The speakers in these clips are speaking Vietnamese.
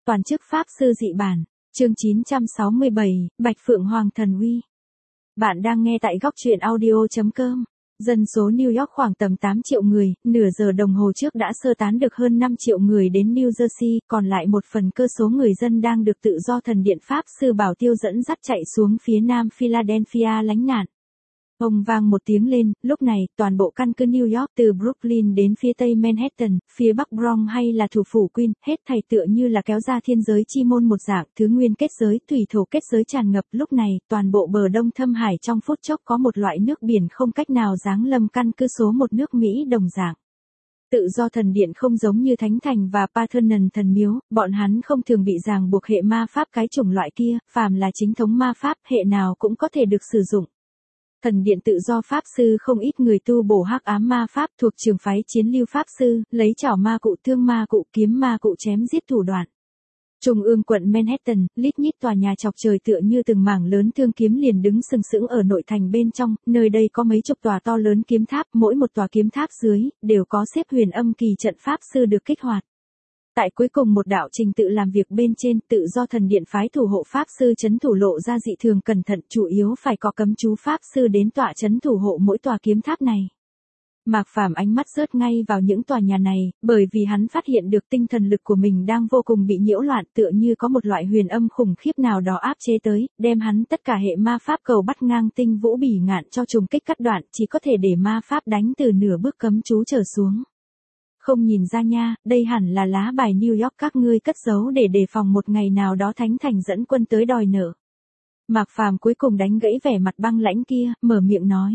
Toàn chức Pháp Sư dị bản, chương 967, Bạch Phượng Hoàng Thần Uy. Bạn đang nghe tại góc truyện audio.com. Dân số New York khoảng tầm 8 triệu người, nửa giờ đồng hồ trước đã sơ tán được hơn 5 triệu người đến New Jersey, còn lại một phần cơ số người dân đang được tự do thần điện Pháp Sư Bảo Tiêu dẫn dắt chạy xuống phía nam Philadelphia lánh nạn. Ông vang một tiếng lên, lúc này, toàn bộ căn cứ New York từ Brooklyn đến phía tây Manhattan, phía bắc Bronx hay là thủ phủ Queens, hết thảy tựa như là kéo ra thiên giới chi môn một dạng, thứ nguyên kết giới, thủy thổ kết giới tràn ngập. Lúc này, toàn bộ bờ đông thâm hải trong phút chốc có một loại nước biển không cách nào giáng lâm căn cứ số một nước Mỹ đồng dạng. Tự do thần điện không giống như Thánh Thành và Parthenon thần miếu, bọn hắn không thường bị ràng buộc hệ ma pháp cái chủng loại kia, phàm là chính thống ma pháp, hệ nào cũng có thể được sử dụng. Thần điện tự do Pháp Sư không ít người tu bổ hắc ám ma pháp thuộc trường phái chiến lưu Pháp Sư, lấy chảo ma cụ thương ma cụ kiếm ma cụ chém giết thủ đoạn. Trung ương quận Manhattan, lít nhít tòa nhà chọc trời tựa như từng mảng lớn thương kiếm liền đứng sừng sững ở nội thành bên trong, nơi đây có mấy chục tòa to lớn kiếm tháp, mỗi một tòa kiếm tháp dưới, đều có xếp huyền âm kỳ trận Pháp Sư được kích hoạt. Tại cuối cùng một đạo trình tự làm việc bên trên, tự do thần điện phái thủ hộ Pháp Sư trấn thủ lộ ra dị thường cẩn thận, chủ yếu phải có cấm chú Pháp Sư đến tọa trấn thủ hộ mỗi tòa kiếm tháp này. Mạc Phàm ánh mắt rớt ngay vào những tòa nhà này, bởi vì hắn phát hiện được tinh thần lực của mình đang vô cùng bị nhiễu loạn, tựa như có một loại huyền âm khủng khiếp nào đó áp chế tới, đem hắn tất cả hệ ma pháp cầu bắt ngang tinh vũ bỉ ngạn cho trùng kích cắt đoạn, chỉ có thể để ma pháp đánh từ nửa bước cấm chú trở xuống. Không nhìn ra nha, đây hẳn là lá bài New York các ngươi cất giấu để đề phòng một ngày nào đó Thánh Thành dẫn quân tới đòi nợ. Mạc Phàm cuối cùng đánh gãy vẻ mặt băng lãnh kia, mở miệng nói.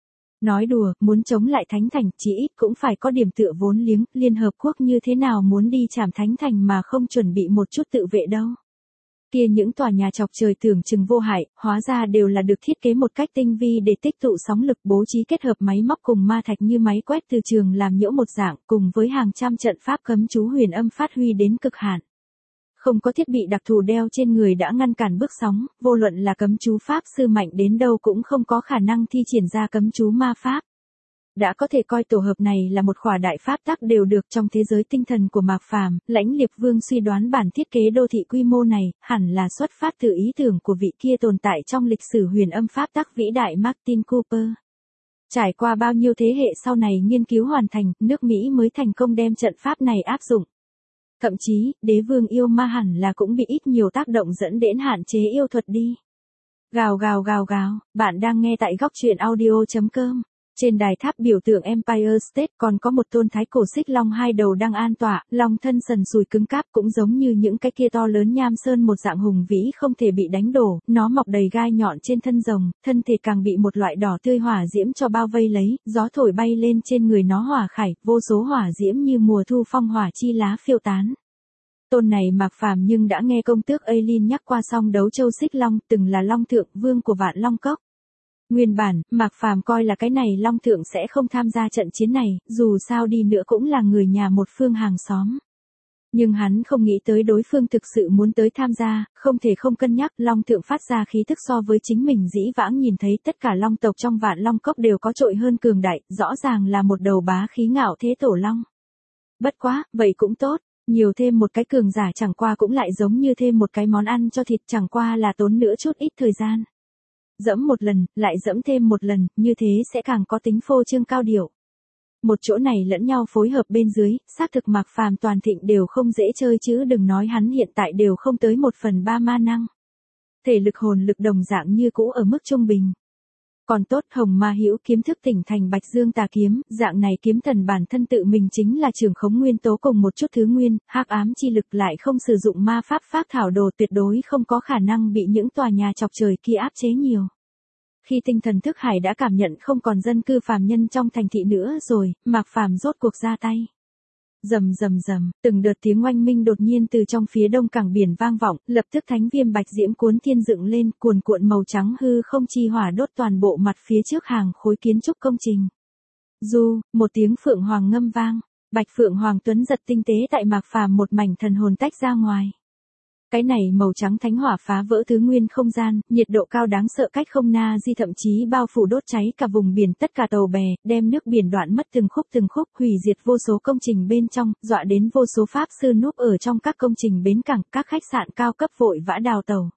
Nói đùa, muốn chống lại Thánh Thành, chỉ ít cũng phải có điểm tựa vốn liếng, Liên Hợp Quốc như thế nào muốn đi chạm Thánh Thành mà không chuẩn bị một chút tự vệ đâu. Kia những tòa nhà chọc trời tưởng chừng vô hại, hóa ra đều là được thiết kế một cách tinh vi để tích tụ sóng lực, bố trí kết hợp máy móc cùng ma thạch như máy quét từ trường làm nhiễu một dạng, cùng với hàng trăm trận pháp cấm chú huyền âm phát huy đến cực hạn. Không có thiết bị đặc thù đeo trên người đã ngăn cản bước sóng, vô luận là cấm chú Pháp Sư mạnh đến đâu cũng không có khả năng thi triển ra cấm chú ma pháp. Đã có thể coi tổ hợp này là một khỏa đại pháp tắc đều được trong thế giới tinh thần của Mạc Phàm, Lãnh Liệt Vương suy đoán bản thiết kế đô thị quy mô này, hẳn là xuất phát từ ý tưởng của vị kia tồn tại trong lịch sử huyền âm pháp tắc vĩ đại Martin Cooper. Trải qua bao nhiêu thế hệ sau này nghiên cứu hoàn thành, nước Mỹ mới thành công đem trận pháp này áp dụng. Thậm chí, đế vương yêu ma hẳn là cũng bị ít nhiều tác động dẫn đến hạn chế yêu thuật đi. Gào gào gào gào, bạn đang nghe tại góc truyện audio.com. Trên đài tháp biểu tượng Empire State còn có một tôn thái cổ xích long hai đầu đang an tọa, long thân sần sùi cứng cáp cũng giống như những cái kia to lớn nham sơn một dạng hùng vĩ không thể bị đánh đổ, nó mọc đầy gai nhọn trên thân rồng, thân thể càng bị một loại đỏ tươi hỏa diễm cho bao vây lấy, gió thổi bay lên trên người nó hỏa khải, vô số hỏa diễm như mùa thu phong hỏa chi lá phiêu tán. Tôn này Mạc Phàm nhưng đã nghe công tước Eileen nhắc qua song đấu châu xích long, từng là long thượng vương của Vạn Long Cốc. Nguyên bản, Mạc Phàm coi là cái này Long Thượng sẽ không tham gia trận chiến này, dù sao đi nữa cũng là người nhà một phương hàng xóm. Nhưng hắn không nghĩ tới đối phương thực sự muốn tới tham gia, không thể không cân nhắc, Long Thượng phát ra khí tức so với chính mình dĩ vãng nhìn thấy tất cả Long tộc trong Vạn Long Cốc đều có trội hơn cường đại, rõ ràng là một đầu bá khí ngạo thế tổ long. Bất quá, vậy cũng tốt, nhiều thêm một cái cường giả chẳng qua cũng lại giống như thêm một cái món ăn cho thịt, chẳng qua là tốn nữa chút ít thời gian. Dẫm một lần, lại dẫm thêm một lần, như thế sẽ càng có tính phô trương cao điệu. Một chỗ này lẫn nhau phối hợp bên dưới, xác thực Mạc Phàm toàn thịnh đều không dễ chơi chứ đừng nói hắn hiện tại đều không tới 1/3 ma năng. Thể lực hồn lực đồng dạng như cũ ở mức trung bình. Còn tốt Hồng Ma Hữu kiếm thức tỉnh thành Bạch Dương Tà kiếm, dạng này kiếm thần bản thân tự mình chính là trưởng khống nguyên tố cùng một chút thứ nguyên, hắc ám chi lực lại không sử dụng ma pháp phác thảo đồ tuyệt đối không có khả năng bị những tòa nhà chọc trời kia áp chế nhiều. Khi tinh thần thức hải đã cảm nhận không còn dân cư phàm nhân trong thành thị nữa rồi, Mạc Phàm rốt cuộc ra tay. Rầm rầm rầm, từng đợt tiếng oanh minh đột nhiên từ trong phía đông cảng biển vang vọng, lập tức thánh viêm bạch diễm cuốn thiên dựng lên, cuồn cuộn màu trắng hư không chi hỏa đốt toàn bộ mặt phía trước hàng khối kiến trúc công trình. Du, một tiếng phượng hoàng ngâm vang, Bạch Phượng Hoàng tuấn giật tinh tế tại Mạc Phàm một mảnh thần hồn tách ra ngoài. Cái này màu trắng thánh hỏa phá vỡ thứ nguyên không gian, nhiệt độ cao đáng sợ cách không na di thậm chí bao phủ đốt cháy cả vùng biển tất cả tàu bè, đem nước biển đoạn mất từng khúc hủy diệt vô số công trình bên trong, dọa đến vô số pháp sư núp ở trong các công trình bến cảng, các khách sạn cao cấp vội vã đào tàu.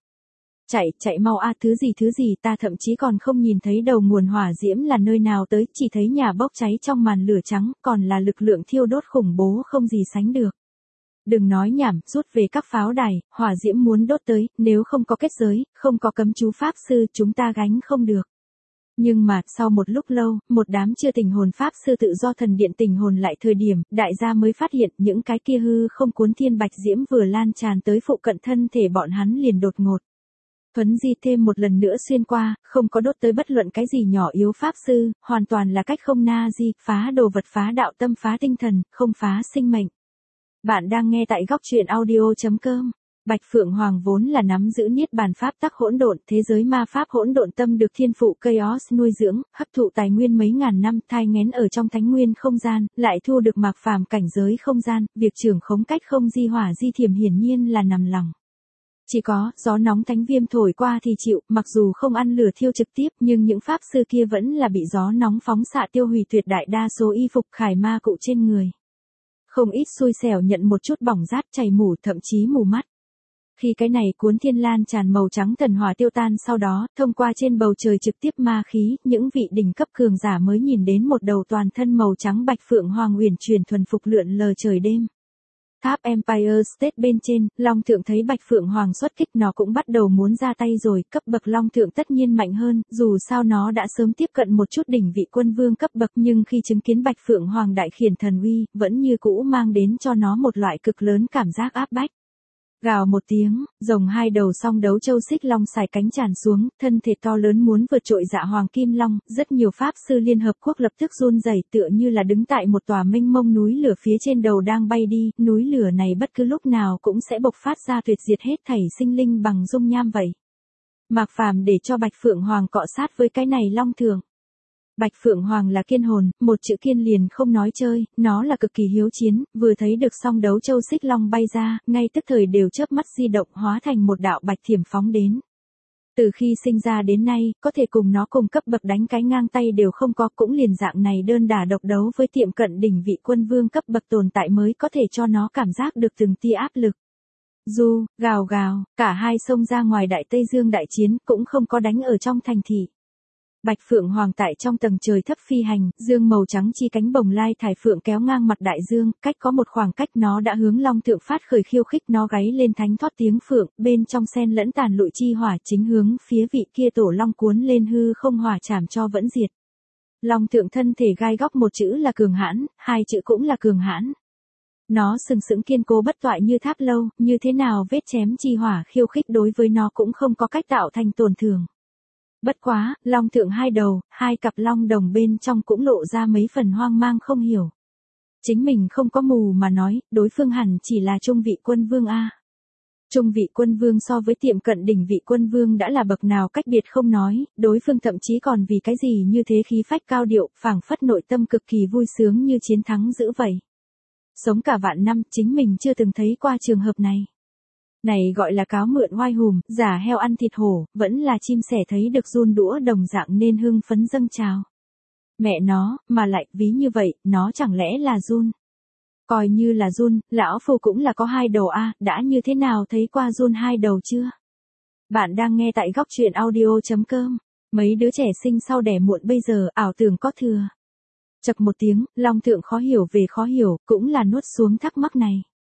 Chạy mau a, thứ gì ta thậm chí còn không nhìn thấy đầu nguồn hỏa diễm là nơi nào tới, chỉ thấy nhà bốc cháy trong màn lửa trắng, còn là lực lượng thiêu đốt khủng bố không gì sánh được. Đừng nói nhảm, rút về các pháo đài, hỏa diễm muốn đốt tới, nếu không có kết giới, không có cấm chú pháp sư, chúng ta gánh không được. Nhưng mà, sau một lúc lâu, một đám chưa tỉnh hồn pháp sư tự do thần điện tỉnh hồn lại thời điểm, đại gia mới phát hiện những cái kia hư không cuốn thiên bạch diễm vừa lan tràn tới phụ cận thân thể bọn hắn liền đột ngột. Thuấn di thêm một lần nữa xuyên qua, không có đốt tới bất luận cái gì nhỏ yếu pháp sư, hoàn toàn là cách không na di, phá đồ vật phá đạo tâm phá tinh thần, không phá sinh mệnh. Bạn đang nghe tại góc truyện audio.com. Bạch Phượng Hoàng vốn là nắm giữ niết bàn pháp tắc hỗn độn, thế giới ma pháp hỗn độn tâm được thiên phụ Chaos nuôi dưỡng, hấp thụ tài nguyên mấy ngàn năm, thai nghén ở trong thánh nguyên không gian, lại thu được mạc phàm cảnh giới không gian, việc trưởng khống cách không di hỏa di thiểm hiển nhiên là nằm lòng. Chỉ có, gió nóng thánh viêm thổi qua thì chịu, mặc dù không ăn lửa thiêu trực tiếp, nhưng những pháp sư kia vẫn là bị gió nóng phóng xạ tiêu hủy tuyệt đại đa số y phục khải ma cụ trên người. Không ít xui xẻo nhận một chút bỏng rát chảy mủ thậm chí mù mắt. Khi cái này cuốn thiên lan tràn màu trắng thần hỏa tiêu tan sau đó, thông qua trên bầu trời trực tiếp ma khí, những vị đỉnh cấp cường giả mới nhìn đến một đầu toàn thân màu trắng Bạch Phượng Hoàng uyển chuyển thuần phục lượn lờ trời đêm. Tháp Empire State bên trên, Long Thượng thấy Bạch Phượng Hoàng xuất kích nó cũng bắt đầu muốn ra tay rồi, cấp bậc Long Thượng tất nhiên mạnh hơn, dù sao nó đã sớm tiếp cận một chút đỉnh vị quân vương cấp bậc nhưng khi chứng kiến Bạch Phượng Hoàng đại khiển thần uy, vẫn như cũ mang đến cho nó một loại cực lớn cảm giác áp bách. Gào một tiếng, rồng hai đầu song đấu châu xích long xài cánh tràn xuống, thân thể to lớn muốn vượt trội dạ hoàng kim long, rất nhiều pháp sư Liên Hợp Quốc lập tức run rẩy tựa như là đứng tại một tòa mênh mông núi lửa phía trên đầu đang bay đi, núi lửa này bất cứ lúc nào cũng sẽ bộc phát ra tuyệt diệt hết thảy sinh linh bằng dung nham vậy. Mạc Phàm để cho Bạch Phượng Hoàng cọ sát với cái này long thường. Bạch Phượng Hoàng là kiên hồn, một chữ kiên liền không nói chơi, nó là cực kỳ hiếu chiến, vừa thấy được song đấu châu xích long bay ra, ngay tức thời đều chớp mắt di động hóa thành một đạo bạch thiểm phóng đến. Từ khi sinh ra đến nay, có thể cùng nó cùng cấp bậc đánh cái ngang tay đều không có, cũng liền dạng này đơn đả độc đấu với tiệm cận đỉnh vị quân vương cấp bậc tồn tại mới có thể cho nó cảm giác được từng tia áp lực. Du, gào gào, cả hai xông ra ngoài đại Tây Dương đại chiến, cũng không có đánh ở trong thành thị. Bạch Phượng Hoàng tại trong tầng trời thấp phi hành, dương màu trắng chi cánh bồng lai thải phượng kéo ngang mặt đại dương, cách có một khoảng cách nó đã hướng Long Thượng phát khởi khiêu khích, nó gáy lên thánh thoát tiếng phượng, bên trong xen lẫn tàn lụi chi hỏa chính hướng phía vị kia tổ long cuốn lên hư không hỏa chảm cho vẫn diệt. Long Thượng thân thể gai góc một chữ là cường hãn, hai chữ cũng là cường hãn. Nó sừng sững kiên cố bất toại như tháp lâu, như thế nào vết chém chi hỏa khiêu khích đối với nó cũng không có cách tạo thành tổn thương. Bất quá, Long Thượng hai đầu, hai cặp long đồng bên trong cũng lộ ra mấy phần hoang mang không hiểu. Chính mình không có mù mà nói, đối phương hẳn chỉ là trung vị quân vương a. Trung vị quân vương so với tiệm cận đỉnh vị quân vương đã là bậc nào cách biệt không nói, đối phương thậm chí còn vì cái gì như thế khí phách cao điệu, phảng phất nội tâm cực kỳ vui sướng như chiến thắng dữ vậy. Sống cả vạn năm, chính mình chưa từng thấy qua trường hợp này. Này gọi là cáo mượn oai hùm, giả heo ăn thịt hổ, vẫn là chim sẻ thấy được giun đũa đồng dạng nên hưng phấn dâng trào. Mẹ nó, mà lại, ví như vậy, nó chẳng lẽ là giun? Coi như là giun, lão phu cũng là có hai đầu a, đã như thế nào thấy qua giun hai đầu chưa? Bạn đang nghe tại góc truyện audio.com, mấy đứa trẻ sinh sau đẻ muộn bây giờ, ảo tưởng có thừa. Chậc một tiếng, Long Thượng khó hiểu về khó hiểu, cũng là nuốt xuống thắc mắc này.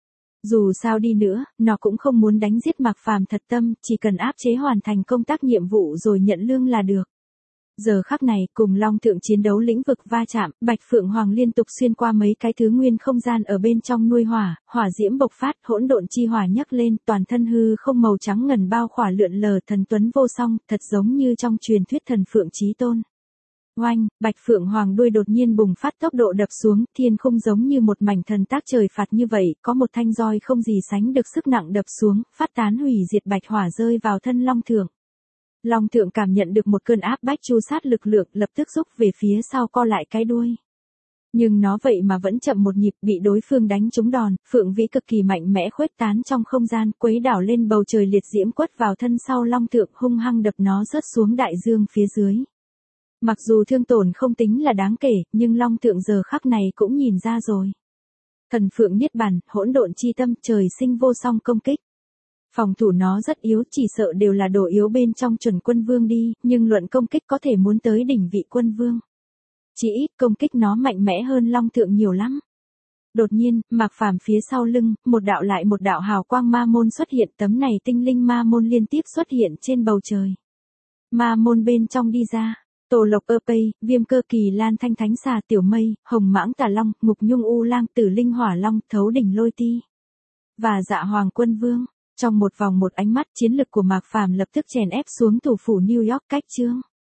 Dù sao đi nữa, nó cũng không muốn đánh giết Mạc Phàm thật tâm, chỉ cần áp chế hoàn thành công tác nhiệm vụ rồi nhận lương là được. Giờ khắc này, cùng Long Thượng chiến đấu lĩnh vực va chạm, Bạch Phượng Hoàng liên tục xuyên qua mấy cái thứ nguyên không gian ở bên trong nuôi hỏa, hỏa diễm bộc phát, hỗn độn chi hỏa nhấc lên, toàn thân hư không màu trắng ngần bao khỏa lượn lờ, thần tuấn vô song, thật giống như trong truyền thuyết thần Phượng Chí Tôn. Oanh, Bạch Phượng Hoàng đuôi đột nhiên bùng phát tốc độ đập xuống, thiên khung giống như một mảnh thần tác trời phạt như vậy, có một thanh roi không gì sánh được sức nặng đập xuống, phát tán hủy diệt bạch hỏa rơi vào thân Long Thượng. Long Thượng cảm nhận được một cơn áp bách chu sát lực lượng, lập tức rút về phía sau co lại cái đuôi. Nhưng nó vậy mà vẫn chậm một nhịp, bị đối phương đánh trúng đòn, phượng vĩ cực kỳ mạnh mẽ khuếch tán trong không gian, quấy đảo lên bầu trời, liệt diễm quất vào thân sau long tượng, hung hăng đập nó rớt xuống đại dương phía dưới. Mặc dù thương tổn không tính là đáng kể, nhưng long tượng giờ khắc này cũng nhìn ra rồi. Thần phượng niết bàn, hỗn độn chi tâm, trời sinh vô song công kích. Phòng thủ nó rất yếu, chỉ sợ đều là đồ yếu bên trong chuẩn quân vương đi, nhưng luận công kích có thể muốn tới đỉnh vị quân vương. Chỉ ít công kích nó mạnh mẽ hơn long tượng nhiều lắm. Đột nhiên, Mạc Phàm phía sau lưng, một đạo lại một đạo hào quang ma môn xuất hiện, tấm này tinh linh ma môn liên tiếp xuất hiện trên bầu trời. Ma môn bên trong đi ra, Tổ Lộc Ơ Pây, Viêm Cơ Kỳ Lan, Thanh Thánh Xà, Tiểu Mây, Hồng Mãng Tà Long, Ngục Nhung U Lang, Tử Linh Hỏa Long, Thấu Đỉnh Lôi Ti và Dạ Hoàng Quân Vương. Trong một vòng một ánh mắt, chiến lực của Mạc Phàm lập tức chèn ép xuống thủ phủ New York cách Chương.